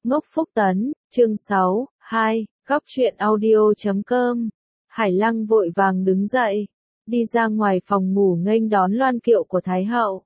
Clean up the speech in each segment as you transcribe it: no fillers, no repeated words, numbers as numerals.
Ngốc Phúc Tấn, chương 6, 2, góc truyện audio.com. Hải Lăng vội vàng đứng dậy, đi ra ngoài phòng ngủ nghênh đón loan kiệu của Thái hậu.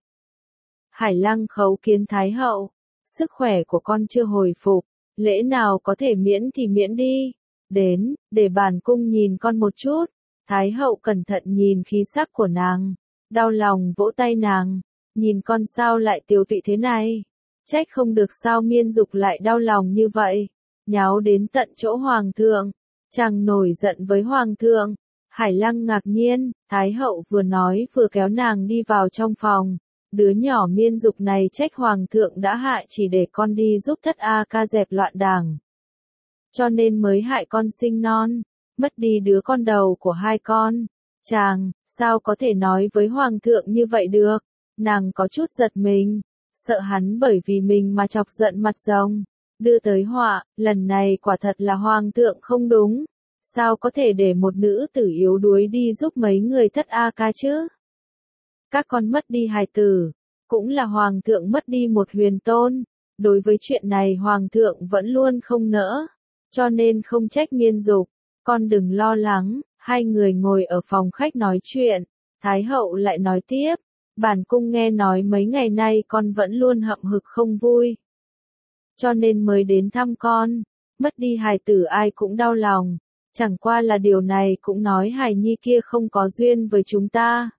Hải Lăng khấu kiến Thái hậu, sức khỏe của con chưa hồi phục, lễ nào có thể miễn thì miễn đi. Đến, để bản cung nhìn con một chút. Thái hậu cẩn thận nhìn khí sắc của nàng, đau lòng vỗ tay nàng, nhìn con sao lại tiều tụy thế này. Trách không được sao Miên Dục lại đau lòng như vậy, nháo đến tận chỗ hoàng thượng, chàng nổi giận với hoàng thượng. Hải Lăng ngạc nhiên, Thái hậu vừa nói vừa kéo nàng đi vào trong phòng. Đứa nhỏ Miên Dục này trách hoàng thượng đã hại chỉ để con đi giúp thất A ca dẹp loạn đảng, cho nên mới hại con sinh non, mất đi đứa con đầu của hai con. Chàng, sao có thể nói với hoàng thượng như vậy được? Nàng có chút giật mình, sợ hắn bởi vì mình mà chọc giận mặt rồng, đưa tới họa. Lần này quả thật là hoàng thượng không đúng, sao có thể để một nữ tử yếu đuối đi giúp mấy người thất A ca chứ? Các con mất đi hài tử, cũng là hoàng thượng mất đi một huyền tôn. Đối với chuyện này hoàng thượng vẫn luôn không nỡ, cho nên không trách Miên Dục. Con đừng lo lắng. Hai người ngồi ở phòng khách nói chuyện, Thái hậu lại nói tiếp, bản cung nghe nói mấy ngày nay con vẫn luôn hậm hực không vui, cho nên mới đến thăm con. Mất đi hài tử ai cũng đau lòng, chẳng qua là điều này cũng nói hài nhi kia không có duyên với chúng ta.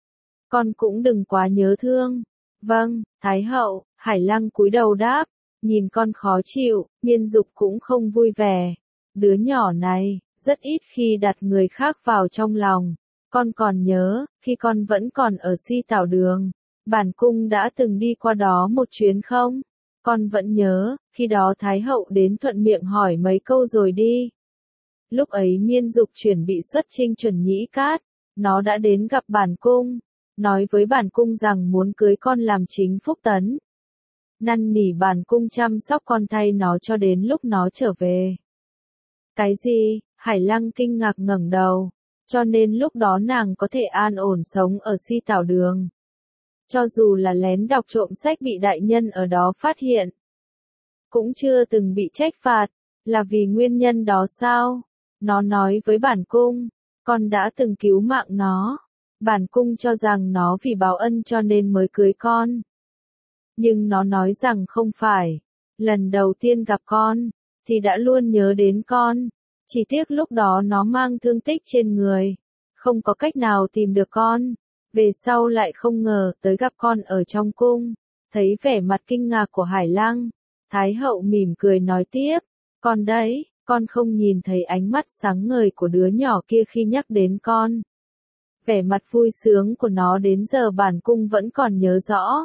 Con cũng đừng quá nhớ thương. Vâng, Thái hậu. Hải Lăng cúi đầu đáp, nhìn con khó chịu, Miên Dục cũng không vui vẻ. Đứa nhỏ này rất ít khi đặt người khác vào trong lòng. Con còn nhớ, khi con vẫn còn ở Si Tảo Đường, bản cung đã từng đi qua đó một chuyến không? Con vẫn nhớ, khi đó Thái hậu đến thuận miệng hỏi mấy câu rồi đi. Lúc ấy Miên Dục chuẩn bị xuất chinh chuẩn Nhĩ Cát, nó đã đến gặp bản cung, nói với bản cung rằng muốn cưới con làm chính Phúc Tấn. Năn nỉ bản cung chăm sóc con thay nó cho đến lúc nó trở về. Cái gì? Hải Lăng kinh ngạc ngẩng đầu, cho nên lúc đó nàng có thể an ổn sống ở Si Tảo Đường. Cho dù là lén đọc trộm sách bị đại nhân ở đó phát hiện, cũng chưa từng bị trách phạt, là vì nguyên nhân đó sao? Nó nói với bản cung, con đã từng cứu mạng nó. Bản cung cho rằng nó vì báo ân cho nên mới cưới con. Nhưng nó nói rằng không phải, lần đầu tiên gặp con, thì đã luôn nhớ đến con. Chỉ tiếc lúc đó nó mang thương tích trên người, không có cách nào tìm được con. Về sau lại không ngờ tới gặp con ở trong cung. Thấy vẻ mặt kinh ngạc của Hải Lăng, Thái hậu mỉm cười nói tiếp, con đấy, con không nhìn thấy ánh mắt sáng ngời của đứa nhỏ kia khi nhắc đến con. Vẻ mặt vui sướng của nó đến giờ bản cung vẫn còn nhớ rõ.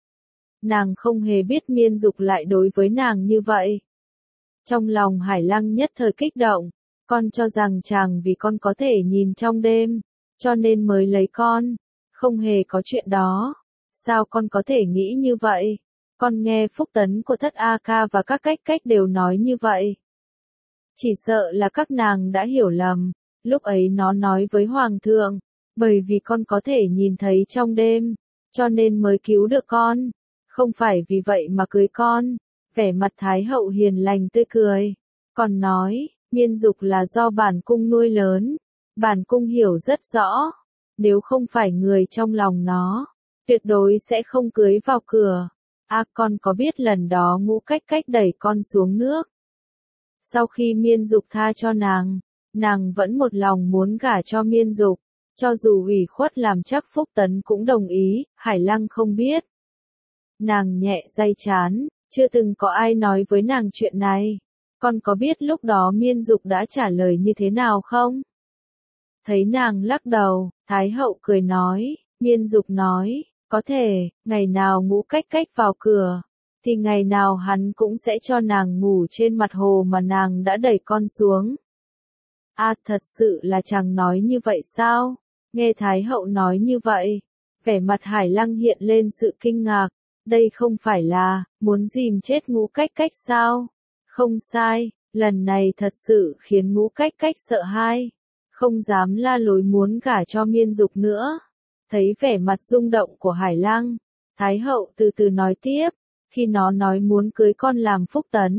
Nàng không hề biết Miên Dục lại đối với nàng như vậy. Trong lòng Hải Lăng nhất thời kích động, con cho rằng chàng vì con có thể nhìn trong đêm, cho nên mới lấy con. Không hề có chuyện đó. Sao con có thể nghĩ như vậy? Con nghe Phúc Tấn của thất A ca và các cách đều nói như vậy. Chỉ sợ là các nàng đã hiểu lầm. Lúc ấy nó nói với hoàng thượng, bởi vì con có thể nhìn thấy trong đêm, cho nên mới cứu được con, không phải vì vậy mà cưới con. Vẻ mặt Thái hậu hiền lành tươi cười, còn nói, Miên Dục là do bản cung nuôi lớn, bản cung hiểu rất rõ, nếu không phải người trong lòng nó, tuyệt đối sẽ không cưới vào cửa. Con có biết lần đó Ngũ Cách đẩy con xuống nước. Sau khi Miên Dục tha cho nàng vẫn một lòng muốn gả cho Miên Dục, cho dù ủy khuất làm chắc Phúc Tấn cũng đồng ý. Hải Lăng không biết. Nàng nhẹ day trán, chưa từng có ai nói với nàng chuyện này. Con có biết lúc đó Miên Dục đã trả lời như thế nào không? Thấy nàng lắc đầu, Thái hậu cười nói, Miên Dục nói, có thể, ngày nào Ngũ Cách vào cửa, thì ngày nào hắn cũng sẽ cho nàng ngủ trên mặt hồ mà nàng đã đẩy con xuống. Thật sự là chàng nói như vậy sao? Nghe Thái hậu nói như vậy, vẻ mặt Hải Lăng hiện lên sự kinh ngạc. Đây không phải là muốn dìm chết Ngũ Cách sao? Không sai, lần này thật sự khiến Ngũ Cách sợ hãi, không dám la lối muốn gả cho Miên Dục nữa. Thấy vẻ mặt rung động của Hải Lăng, Thái hậu từ từ nói tiếp, khi nó nói muốn cưới con làm Phúc Tấn,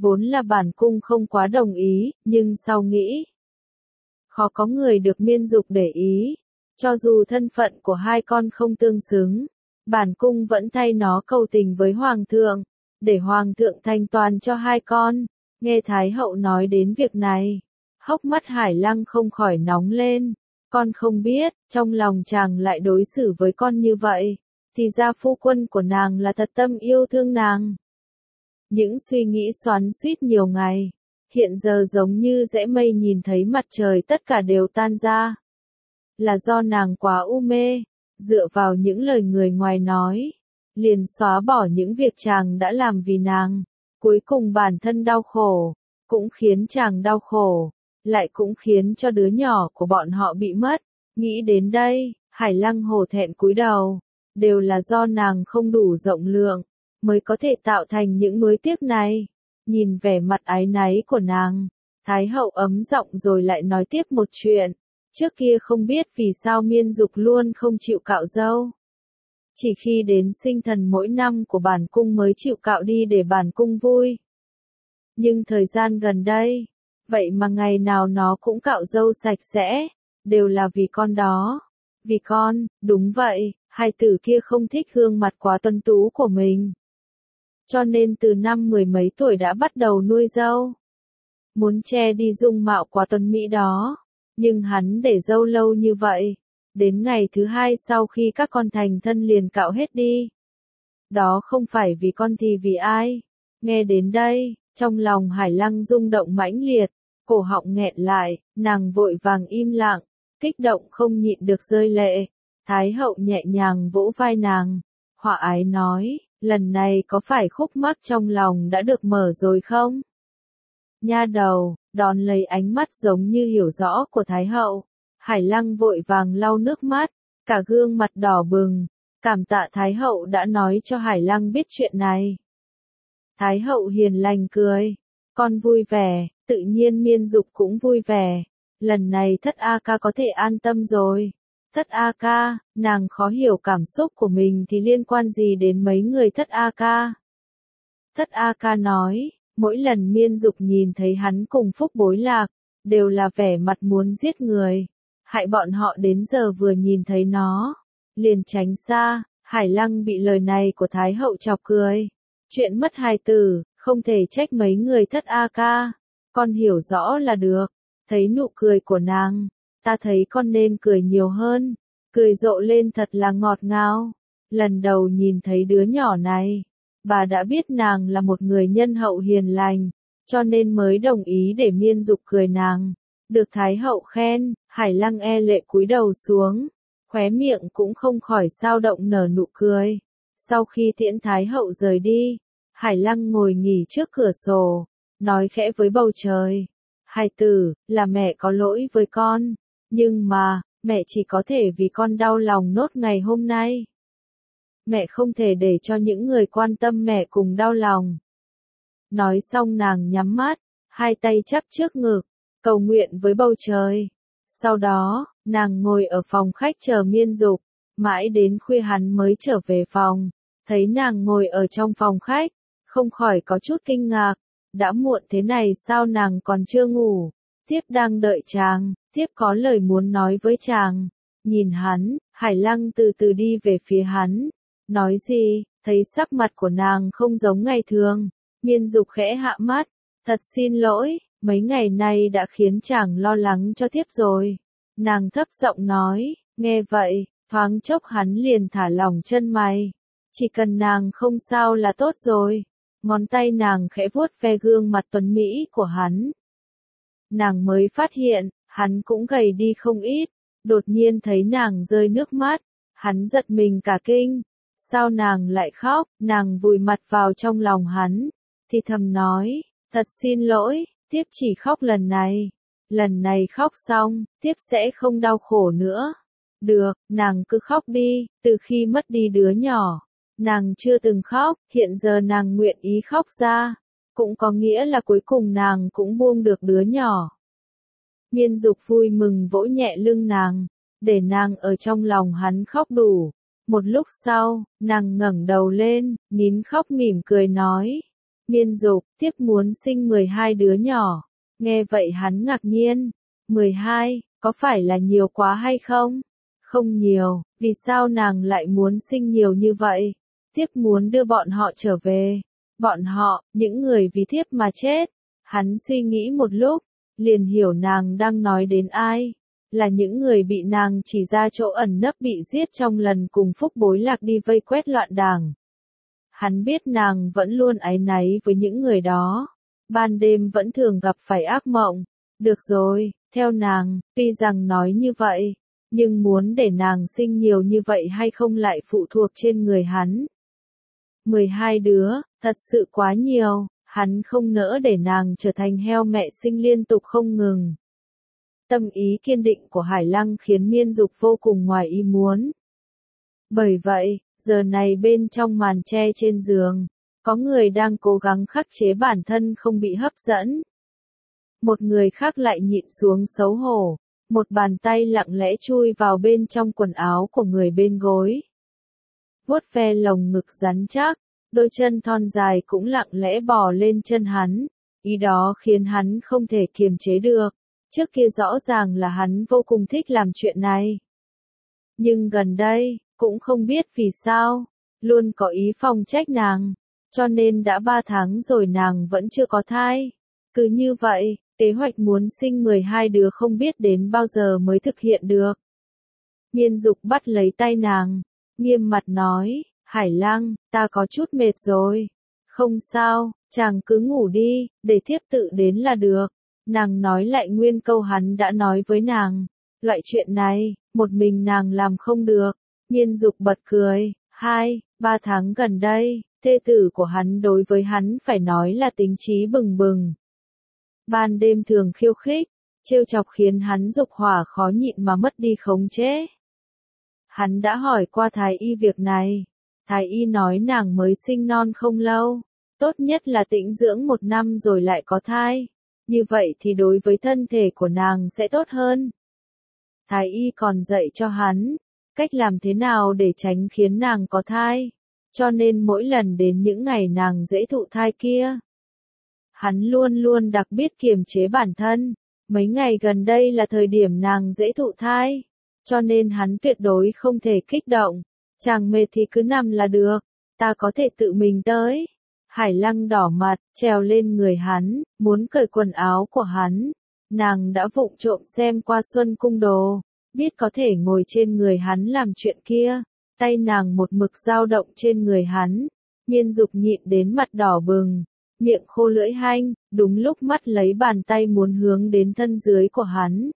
Vốn là bản cung không quá đồng ý, nhưng sau nghĩ, khó có người được Miên Dục để ý. Cho dù thân phận của hai con không tương xứng, bản cung vẫn thay nó cầu tình với Hoàng thượng, để Hoàng thượng thanh toàn cho hai con. Nghe Thái hậu nói đến việc này, hốc mắt Hải Lăng không khỏi nóng lên. Con không biết, trong lòng chàng lại đối xử với con như vậy, thì ra phu quân của nàng là thật tâm yêu thương nàng. Những suy nghĩ xoắn xuýt nhiều ngày, hiện giờ giống như rẽ mây nhìn thấy mặt trời tất cả đều tan ra. Là do nàng quá u mê, dựa vào những lời người ngoài nói, liền xóa bỏ những việc chàng đã làm vì nàng. Cuối cùng bản thân đau khổ, cũng khiến chàng đau khổ, lại cũng khiến cho đứa nhỏ của bọn họ bị mất. Nghĩ đến đây, Hải Lăng hổ thẹn cúi đầu, đều là do nàng không đủ rộng lượng, mới có thể tạo thành những nuối tiếc này. Nhìn vẻ mặt áy náy của nàng, Thái hậu ấm giọng rồi lại nói tiếp một chuyện. Trước kia không biết vì sao Miên Dục luôn không chịu cạo râu. Chỉ khi đến sinh thần mỗi năm của bản cung mới chịu cạo đi để bản cung vui. Nhưng thời gian gần đây, vậy mà ngày nào nó cũng cạo râu sạch sẽ, đều là vì con đó. Vì con, đúng vậy, hai tử kia không thích gương mặt quá tuấn tú của mình. Cho nên từ năm 10 mấy tuổi đã bắt đầu nuôi râu. Muốn che đi dung mạo quá tuấn mỹ đó. Nhưng hắn để râu lâu như vậy, đến ngày thứ hai sau khi các con thành thân liền cạo hết đi. Đó không phải vì con thì vì ai? Nghe đến đây, trong lòng Hải Lăng rung động mãnh liệt, cổ họng nghẹn lại, nàng vội vàng im lặng, kích động không nhịn được rơi lệ. Thái hậu nhẹ nhàng vỗ vai nàng, hòa ái nói, lần này có phải khúc mắc trong lòng đã được mở rồi không? Nha đầu, đón lấy ánh mắt giống như hiểu rõ của Thái hậu. Hải Lăng vội vàng lau nước mắt, cả gương mặt đỏ bừng, cảm tạ Thái hậu đã nói cho Hải Lăng biết chuyện này. Thái hậu hiền lành cười, con vui vẻ, tự nhiên Miên Dục cũng vui vẻ, lần này Thất A Ca có thể an tâm rồi. Thất A Ca, nàng khó hiểu cảm xúc của mình thì liên quan gì đến mấy người Thất A Ca. Thất A Ca nói, mỗi lần Miên Dục nhìn thấy hắn cùng Phúc Bối Lạc, đều là vẻ mặt muốn giết người, hại bọn họ đến giờ vừa nhìn thấy nó, liền tránh xa. Hải Lăng bị lời này của Thái hậu chọc cười. Chuyện mất hài tử, không thể trách mấy người Thất A Ca, con hiểu rõ là được. Thấy nụ cười của nàng, ta thấy con nên cười nhiều hơn, cười rộ lên thật là ngọt ngào. Lần đầu nhìn thấy đứa nhỏ này, bà đã biết nàng là một người nhân hậu hiền lành, cho nên mới đồng ý để Miên Dục cười nàng. Được Thái hậu khen, Hải Lăng e lệ cúi đầu xuống, khóe miệng cũng không khỏi sao động nở nụ cười. Sau khi tiễn Thái hậu rời đi, Hải Lăng ngồi nghỉ trước cửa sổ, nói khẽ với bầu trời. Hài tử, là mẹ có lỗi với con, nhưng mà, mẹ chỉ có thể vì con đau lòng nốt ngày hôm nay. Mẹ không thể để cho những người quan tâm mẹ cùng đau lòng. Nói xong nàng nhắm mắt, hai tay chắp trước ngực, cầu nguyện với bầu trời. Sau đó, nàng ngồi ở phòng khách chờ Miên Dục, mãi đến khuya hắn mới trở về phòng. Thấy nàng ngồi ở trong phòng khách, không khỏi có chút kinh ngạc. Đã muộn thế này sao nàng còn chưa ngủ? Tiếp đang đợi chàng, tiếp có lời muốn nói với chàng. Nhìn hắn, Hải Lăng từ từ đi về phía hắn. Nói gì? Thấy sắc mặt của nàng không giống ngày thường. Miên Dục khẽ hạ mắt. Thật xin lỗi, mấy ngày nay đã khiến chàng lo lắng cho tiếp rồi. Nàng thấp giọng nói, nghe vậy, thoáng chốc hắn liền thả lỏng chân mày. Chỉ cần nàng không sao là tốt rồi. Ngón tay nàng khẽ vuốt ve gương mặt tuấn mỹ của hắn. Nàng mới phát hiện, hắn cũng gầy đi không ít. Đột nhiên thấy nàng rơi nước mắt, hắn giật mình cả kinh. Sao nàng lại khóc? Nàng vùi mặt vào trong lòng hắn, thì thầm nói, thật xin lỗi, tiếp chỉ khóc lần này. Lần này khóc xong, tiếp sẽ không đau khổ nữa. Được, nàng cứ khóc đi, từ khi mất đi đứa nhỏ. Nàng chưa từng khóc, hiện giờ nàng nguyện ý khóc ra. Cũng có nghĩa là cuối cùng nàng cũng buông được đứa nhỏ. Miên Dục vui mừng vỗ nhẹ lưng nàng, để nàng ở trong lòng hắn khóc đủ. Một lúc sau, nàng ngẩng đầu lên, nín khóc mỉm cười nói. Miên Dục, tiếp muốn sinh 12 đứa nhỏ. Nghe vậy hắn ngạc nhiên. 12, có phải là nhiều quá hay không? Không nhiều, vì sao nàng lại muốn sinh nhiều như vậy? Thiếp muốn đưa bọn họ trở về. Bọn họ, những người vì thiếp mà chết. Hắn suy nghĩ một lúc, liền hiểu nàng đang nói đến ai. Là những người bị nàng chỉ ra chỗ ẩn nấp bị giết trong lần cùng Phúc Bối Lạc đi vây quét loạn đảng. Hắn biết nàng vẫn luôn áy náy với những người đó. Ban đêm vẫn thường gặp phải ác mộng. Được rồi, theo nàng, tuy rằng nói như vậy, nhưng muốn để nàng sinh nhiều như vậy hay không lại phụ thuộc trên người hắn. 12 đứa, thật sự quá nhiều, hắn không nỡ để nàng trở thành heo mẹ sinh liên tục không ngừng. Tâm ý kiên định của Hải Lăng khiến Miên Dục vô cùng ngoài ý muốn. Bởi vậy, giờ này bên trong màn che trên giường, có người đang cố gắng khắc chế bản thân không bị hấp dẫn. Một người khác lại nhịn xuống xấu hổ, một bàn tay lặng lẽ chui vào bên trong quần áo của người bên gối. Vuốt ve lồng ngực rắn chắc, đôi chân thon dài cũng lặng lẽ bò lên chân hắn, ý đó khiến hắn không thể kiềm chế được. Trước kia rõ ràng là hắn vô cùng thích làm chuyện này. Nhưng gần đây, cũng không biết vì sao, luôn có ý phòng trách nàng, cho nên đã 3 tháng rồi nàng vẫn chưa có thai. Cứ như vậy, kế hoạch muốn sinh 12 đứa không biết đến bao giờ mới thực hiện được. Miên Dục bắt lấy tay nàng, nghiêm mặt nói, Hải Lăng, ta có chút mệt rồi. Không sao, chàng cứ ngủ đi, để thiếp tự đến là được. Nàng nói lại nguyên câu hắn đã nói với nàng. Loại chuyện này, một mình nàng làm không được. Miên Dục bật cười, 2-3 tháng gần đây, thê tử của hắn đối với hắn phải nói là tính trí bừng bừng. Ban đêm thường khiêu khích, trêu chọc khiến hắn dục hỏa khó nhịn mà mất đi khống chế. Hắn đã hỏi qua thái y việc này. Thái y nói nàng mới sinh non không lâu, tốt nhất là tĩnh dưỡng 1 năm rồi lại có thai. Như vậy thì đối với thân thể của nàng sẽ tốt hơn. Thái y còn dạy cho hắn, cách làm thế nào để tránh khiến nàng có thai. Cho nên mỗi lần đến những ngày nàng dễ thụ thai kia, hắn luôn luôn đặc biệt kiềm chế bản thân. Mấy ngày gần đây là thời điểm nàng dễ thụ thai, cho nên hắn tuyệt đối không thể kích động. Chàng mệt thì cứ nằm là được, ta có thể tự mình tới. Hải Lăng đỏ mặt, trèo lên người hắn, muốn cởi quần áo của hắn. Nàng đã vụng trộm xem qua Xuân Cung Đồ, biết có thể ngồi trên người hắn làm chuyện kia. Tay nàng một mực dao động trên người hắn. Miên Dục nhịn đến mặt đỏ bừng, miệng khô lưỡi hanh, đúng lúc mắt lấy bàn tay muốn hướng đến thân dưới của hắn.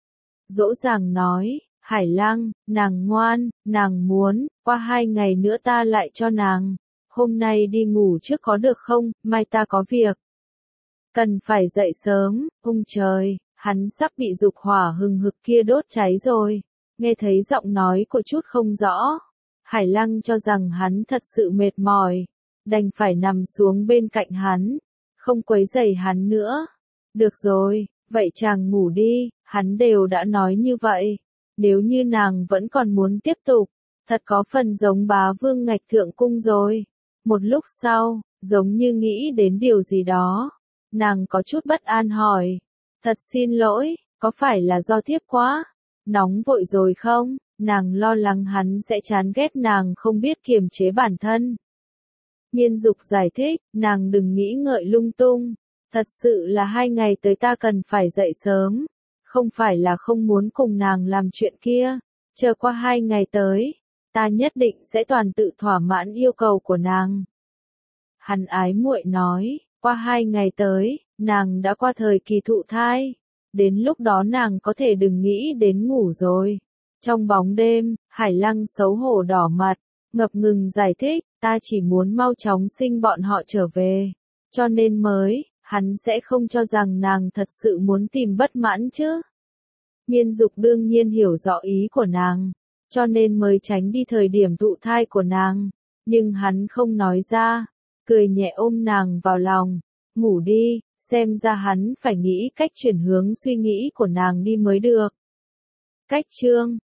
Dỗ dàng nói, Hải Lăng, nàng ngoan, nàng muốn, qua 2 ngày nữa ta lại cho nàng. Hôm nay đi ngủ trước có được không, mai ta có việc. Cần phải dậy sớm, trời, hắn sắp bị dục hỏa hừng hực kia đốt cháy rồi. Nghe thấy giọng nói của chút không rõ. Hải Lăng cho rằng hắn thật sự mệt mỏi, đành phải nằm xuống bên cạnh hắn, không quấy rầy hắn nữa. Được rồi, vậy chàng ngủ đi, hắn đều đã nói như vậy. Nếu như nàng vẫn còn muốn tiếp tục, thật có phần giống bá vương Ngạch Thượng Cung rồi. Một lúc sau, giống như nghĩ đến điều gì đó, nàng có chút bất an hỏi. Thật xin lỗi, có phải là do thiếp quá nóng vội rồi không? Nàng lo lắng hắn sẽ chán ghét nàng không biết kiềm chế bản thân. Miên Dục giải thích, nàng đừng nghĩ ngợi lung tung. Thật sự là 2 ngày tới ta cần phải dậy sớm. Không phải là không muốn cùng nàng làm chuyện kia. Chờ qua 2 ngày tới, ta nhất định sẽ toàn tự thỏa mãn yêu cầu của nàng. Hắn ái muội nói, qua 2 ngày tới, nàng đã qua thời kỳ thụ thai. Đến lúc đó nàng có thể đừng nghĩ đến ngủ rồi. Trong bóng đêm, Hải Lăng xấu hổ đỏ mặt, ngập ngừng giải thích, ta chỉ muốn mau chóng sinh bọn họ trở về. Cho nên mới, hắn sẽ không cho rằng nàng thật sự muốn tìm bất mãn chứ. Miên Dục đương nhiên hiểu rõ ý của nàng, cho nên mới tránh đi thời điểm thụ thai của nàng. Nhưng hắn không nói ra, cười nhẹ ôm nàng vào lòng, ngủ đi, xem ra hắn phải nghĩ cách chuyển hướng suy nghĩ của nàng đi mới được. Cách chương